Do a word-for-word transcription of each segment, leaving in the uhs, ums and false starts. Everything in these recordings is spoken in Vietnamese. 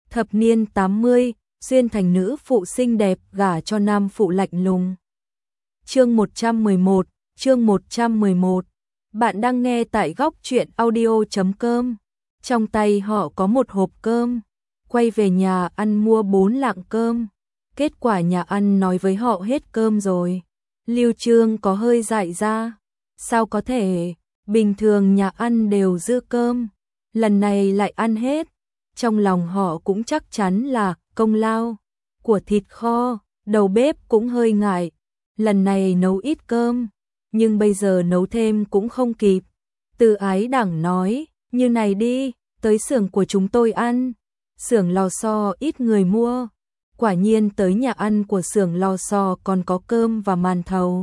Thập niên tám mươi, xuyên thành nữ phụ xinh đẹp gả cho nam phụ lạnh lùng. Chương một trăm mười một, chương một trăm mười một. Bạn đang nghe tại góc truyện audio chấm com. Trong tay họ có một hộp cơm, quay về nhà ăn mua bốn lạng cơm. Kết quả nhà ăn nói với họ hết cơm rồi. Lưu Trương có hơi dại ra. Sao có thể, bình thường nhà ăn đều dư cơm, lần này lại ăn hết. Trong lòng họ cũng chắc chắn là công lao của thịt kho, đầu bếp cũng hơi ngại. Lần này nấu ít cơm, nhưng bây giờ nấu thêm cũng không kịp. Từ Ái Đẳng nói, như này đi, tới xưởng của chúng tôi ăn. Xưởng lò xo ít người mua. Quả nhiên tới nhà ăn của xưởng lò xo còn có cơm và màn thầu.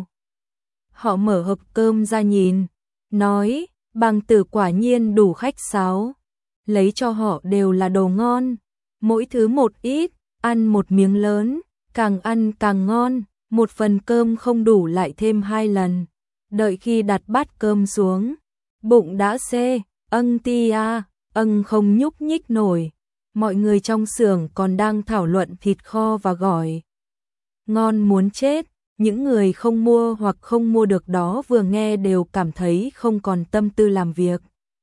Họ mở hộp cơm ra nhìn, nói, Bằng Tử quả nhiên đủ khách sáo. Lấy cho họ đều là đồ ngon, mỗi thứ một ít, ăn một miếng lớn, càng ăn càng ngon, một phần cơm không đủ lại thêm hai lần. Đợi khi đặt bát cơm xuống, bụng đã xê, âng ti a, âng không nhúc nhích nổi. Mọi người trong xưởng còn đang thảo luận thịt kho và gỏi. Ngon muốn chết, những người không mua hoặc không mua được đó vừa nghe đều cảm thấy không còn tâm tư làm việc.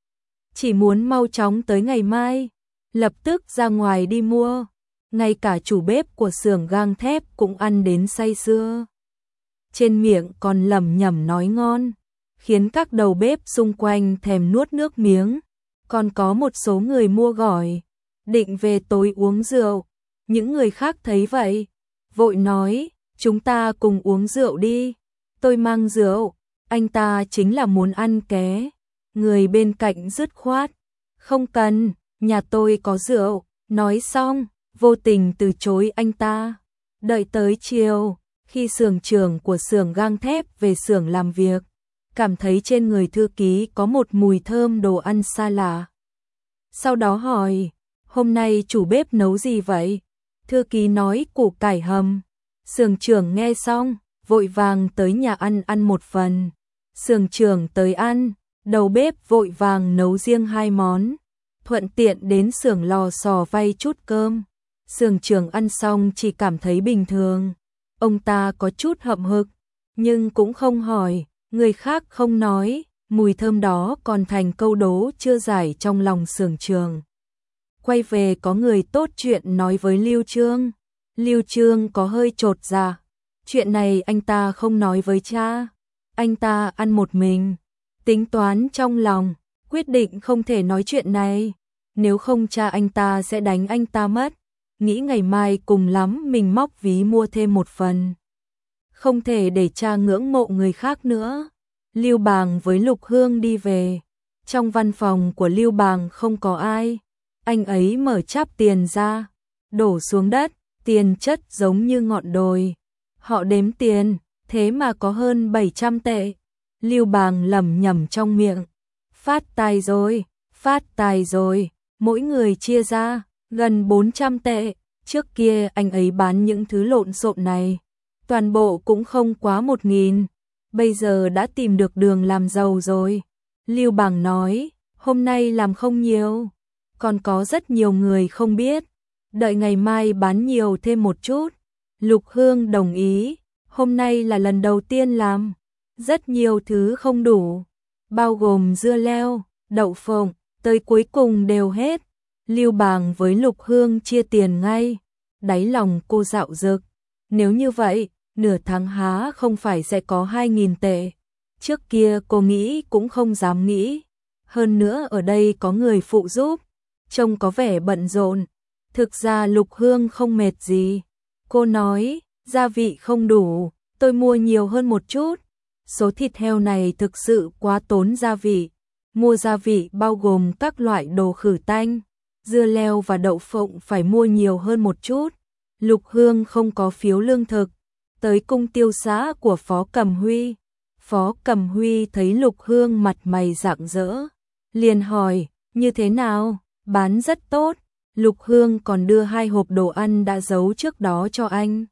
Chỉ muốn mau chóng tới ngày mai, lập tức ra ngoài đi mua. Ngay cả chủ bếp của xưởng gang thép cũng ăn đến say sưa. Trên miệng còn lẩm nhẩm nói ngon, khiến các đầu bếp xung quanh thèm nuốt nước miếng. Còn có một số người mua gỏi, định về tối uống rượu. Những người khác thấy vậy, vội nói, chúng ta cùng uống rượu đi. Tôi mang rượu, anh ta chính là muốn ăn ké. Người bên cạnh dứt khoát, không cần, nhà tôi có rượu. Nói xong, vô tình từ chối anh ta. Đợi tới chiều, khi xưởng trưởng của xưởng gang thép về xưởng làm việc, cảm thấy trên người thư ký có một mùi thơm đồ ăn xa lạ. Sau đó hỏi, hôm nay chủ bếp nấu gì vậy? Thư ký nói củ cải hầm. Xưởng trưởng nghe xong, vội vàng tới nhà ăn ăn một phần. Xưởng trưởng tới ăn, đầu bếp vội vàng nấu riêng hai món, thuận tiện đến xưởng lò xo vay chút cơm. Xưởng trưởng ăn xong chỉ cảm thấy bình thường. Ông ta có chút hậm hực, nhưng cũng không hỏi, người khác không nói, mùi thơm đó còn thành câu đố chưa giải trong lòng xưởng trưởng. Quay về có người tốt chuyện nói với Lưu Trương. Lưu Trương có hơi chột dạ. Chuyện này anh ta không nói với cha. Anh ta ăn một mình, tính toán trong lòng, quyết định không thể nói chuyện này. Nếu không cha anh ta sẽ đánh anh ta mất. Nghĩ ngày mai cùng lắm mình móc ví mua thêm một phần. Không thể để cha ngưỡng mộ người khác nữa. Lưu Bàng với Lục Hương đi về. Trong văn phòng của Lưu Bàng không có ai. Anh ấy mở cháp tiền ra, đổ xuống đất, tiền chất giống như ngọn đồi. Họ đếm tiền, thế mà có hơn bảy trăm tệ. Lưu Bàng lẩm nhẩm trong miệng, phát tài rồi, phát tài rồi. Mỗi người chia ra gần bốn trăm tệ. Trước kia anh ấy bán những thứ lộn xộn này, toàn bộ cũng không quá một nghìn. Bây giờ đã tìm được đường làm giàu rồi. Lưu Bàng nói, hôm nay làm không nhiều, còn có rất nhiều người không biết. Đợi ngày mai bán nhiều thêm một chút. Lục Hương đồng ý, hôm nay là lần đầu tiên làm. Rất nhiều thứ không đủ, bao gồm dưa leo, đậu phộng, tới cuối cùng đều hết. Lưu Bàng với Lục Hương chia tiền ngay. Đáy lòng cô dạo dực, nếu như vậy, nửa tháng há không phải sẽ có hai nghìn tệ. Trước kia cô nghĩ cũng không dám nghĩ. Hơn nữa ở đây có người phụ giúp, trông có vẻ bận rộn. Thực ra Lục Hương không mệt gì. Cô nói, gia vị không đủ, tôi mua nhiều hơn một chút. Số thịt heo này thực sự quá tốn gia vị. Mua gia vị bao gồm các loại đồ khử tanh, dưa leo và đậu phộng phải mua nhiều hơn một chút. Lục Hương không có phiếu lương thực. Tới cung tiêu xã của Phó Cẩm Huy. Phó Cẩm Huy thấy Lục Hương mặt mày rạng rỡ, liền hỏi, như thế nào? Bán rất tốt. Lục Hương còn đưa hai hộp đồ ăn đã giấu trước đó cho anh.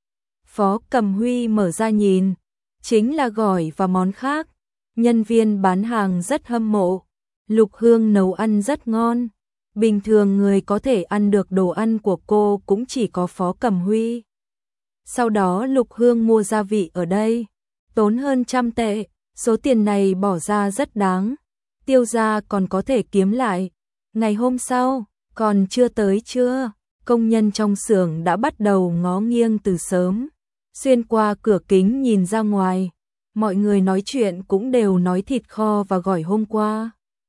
Phó Cẩm Huy mở ra nhìn, chính là gỏi và món khác. Nhân viên bán hàng rất hâm mộ. Lục Hương nấu ăn rất ngon. Bình thường người có thể ăn được đồ ăn của cô cũng chỉ có Phó Cẩm Huy. Sau đó Lục Hương mua gia vị ở đây, tốn hơn trăm tệ, số tiền này bỏ ra rất đáng, Tiêu gia còn có thể kiếm lại. Ngày hôm sau, còn chưa tới trưa, công nhân trong xưởng đã bắt đầu ngó nghiêng từ sớm, xuyên qua cửa kính nhìn ra ngoài, mọi người nói chuyện cũng đều nói thịt kho và gỏi hôm qua.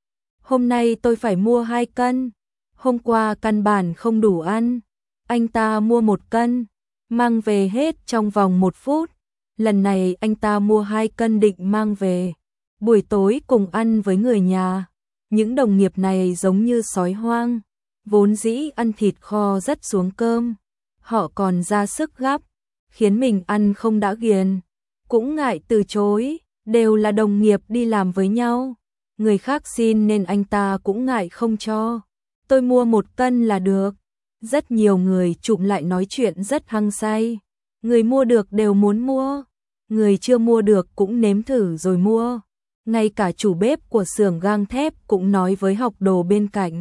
Hôm nay tôi phải mua hai cân, hôm qua căn bản không đủ ăn, anh ta mua một cân, mang về hết trong vòng một phút, lần này anh ta mua hai cân định mang về, buổi tối cùng ăn với người nhà. Những đồng nghiệp này giống như sói hoang, vốn dĩ ăn thịt kho rất xuống cơm, họ còn ra sức gắp, khiến mình ăn không đã ghiền, cũng ngại từ chối, đều là đồng nghiệp đi làm với nhau, người khác xin nên anh ta cũng ngại không cho. Tôi mua một cân là được. Rất nhiều người chụm lại nói chuyện rất hăng say, người mua được đều muốn mua, người chưa mua được cũng nếm thử rồi mua. Ngay cả chủ bếp của xưởng gang thép cũng nói với học đồ bên cạnh.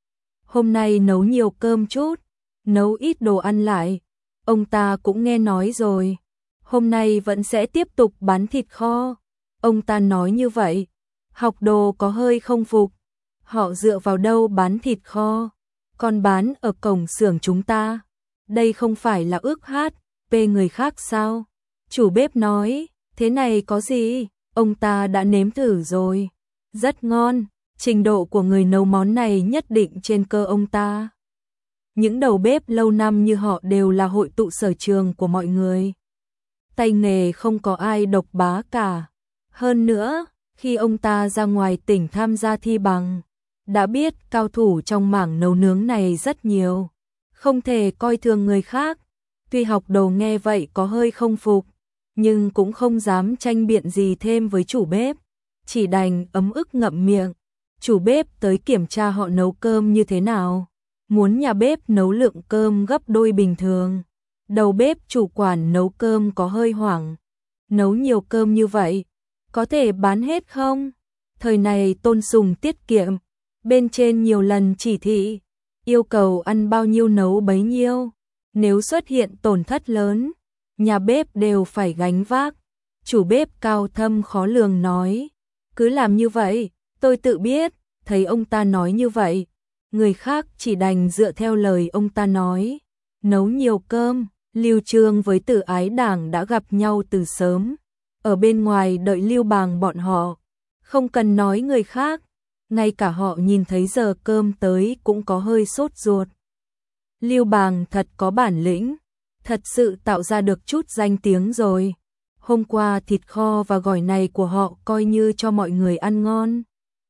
Hôm nay nấu nhiều cơm chút, nấu ít đồ ăn lại. Ông ta cũng nghe nói rồi. Hôm nay vẫn sẽ tiếp tục bán thịt kho. Ông ta nói như vậy. Học đồ có hơi không phục. Họ dựa vào đâu bán thịt kho? Còn bán ở cổng xưởng chúng ta. Đây không phải là ước hát, bê người khác sao? Chủ bếp nói, thế này có gì? Ông ta đã nếm thử rồi, rất ngon, trình độ của người nấu món này nhất định trên cơ ông ta. Những đầu bếp lâu năm như họ đều là hội tụ sở trường của mọi người. Tay nghề không có ai độc bá cả. Hơn nữa, khi ông ta ra ngoài tỉnh tham gia thi bằng, đã biết cao thủ trong mảng nấu nướng này rất nhiều, không thể coi thường người khác. Tuy học đồ nghe vậy có hơi không phục, nhưng cũng không dám tranh biện gì thêm với chủ bếp, chỉ đành ấm ức ngậm miệng. Chủ bếp tới kiểm tra họ nấu cơm như thế nào, muốn nhà bếp nấu lượng cơm gấp đôi bình thường. Đầu bếp chủ quản nấu cơm có hơi hoảng, nấu nhiều cơm như vậy, có thể bán hết không? Thời này tôn sùng tiết kiệm, bên trên nhiều lần chỉ thị, yêu cầu ăn bao nhiêu nấu bấy nhiêu, nếu xuất hiện tổn thất lớn, nhà bếp đều phải gánh vác. Chủ bếp cao thâm khó lường nói, cứ làm như vậy, tôi tự biết. Thấy ông ta nói như vậy, người khác chỉ đành dựa theo lời ông ta nói, nấu nhiều cơm. Lưu Trương với Tử Ái Đảng đã gặp nhau từ sớm, ở bên ngoài đợi Lưu Bàng bọn họ, không cần nói người khác, ngay cả họ nhìn thấy giờ cơm tới cũng có hơi sốt ruột. Lưu Bàng thật có bản lĩnh, thật sự tạo ra được chút danh tiếng rồi. Hôm qua thịt kho và gỏi này của họ coi như cho mọi người ăn ngon.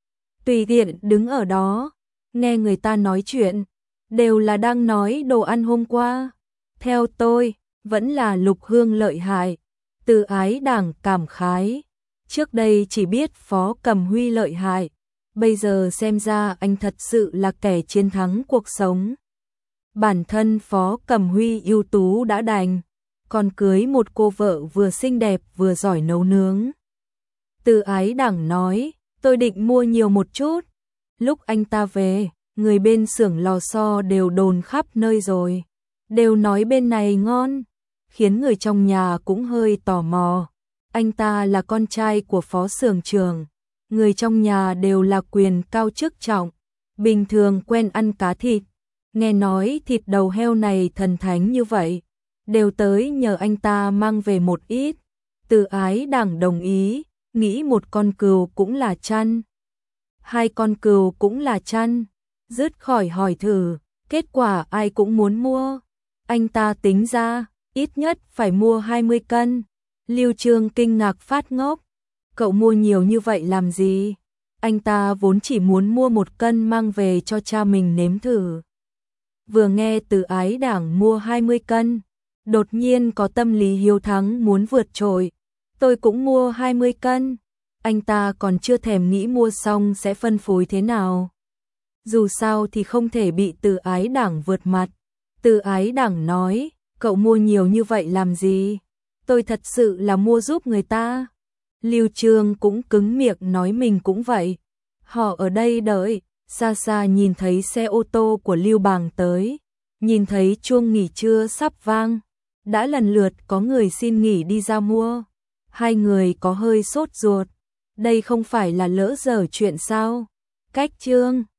Tùy tiện đứng ở đó, nghe người ta nói chuyện, đều là đang nói đồ ăn hôm qua. Theo tôi, vẫn là Lục Hương lợi hại. Từ Ái Đảng cảm khái, trước đây chỉ biết Phó Cẩm Huy lợi hại, bây giờ xem ra anh thật sự là kẻ chiến thắng cuộc sống. Bản thân Phó Cẩm Huy ưu tú đã đành, còn cưới một cô vợ vừa xinh đẹp vừa giỏi nấu nướng. Từ Ái Đảng nói, tôi định mua nhiều một chút. Lúc anh ta về, người bên xưởng lò xo đều đồn khắp nơi rồi, đều nói bên này ngon, khiến người trong nhà cũng hơi tò mò. Anh ta là con trai của phó xưởng trưởng, người trong nhà đều là quyền cao chức trọng, bình thường quen ăn cá thịt, nghe nói thịt đầu heo này thần thánh như vậy, đều tới nhờ anh ta mang về một ít. Từ Ái Đảng đồng ý, nghĩ một con cừu cũng là chăn, hai con cừu cũng là chăn, dứt khỏi hỏi thử, kết quả ai cũng muốn mua. Anh ta tính ra, ít nhất phải mua hai mươi cân. Lưu Trương kinh ngạc phát ngốc, cậu mua nhiều như vậy làm gì? Anh ta vốn chỉ muốn mua một cân mang về cho cha mình nếm thử. Vừa nghe Từ Ái Đảng mua hai mươi cân, đột nhiên có tâm lý hiếu thắng muốn vượt trội. Tôi cũng mua hai mươi cân. Anh ta còn chưa thèm nghĩ mua xong sẽ phân phối thế nào. Dù sao thì không thể bị Từ Ái Đảng vượt mặt. Từ Ái Đảng nói, cậu mua nhiều như vậy làm gì? Tôi thật sự là mua giúp người ta. Lưu Trương cũng cứng miệng nói mình cũng vậy. Họ ở đây đợi, xa xa nhìn thấy xe ô tô của Lưu Bàng tới, nhìn thấy chuông nghỉ trưa sắp vang, đã lần lượt có người xin nghỉ đi ra mua. Hai người có hơi sốt ruột, đây không phải là lỡ dở chuyện sao? Cách Trương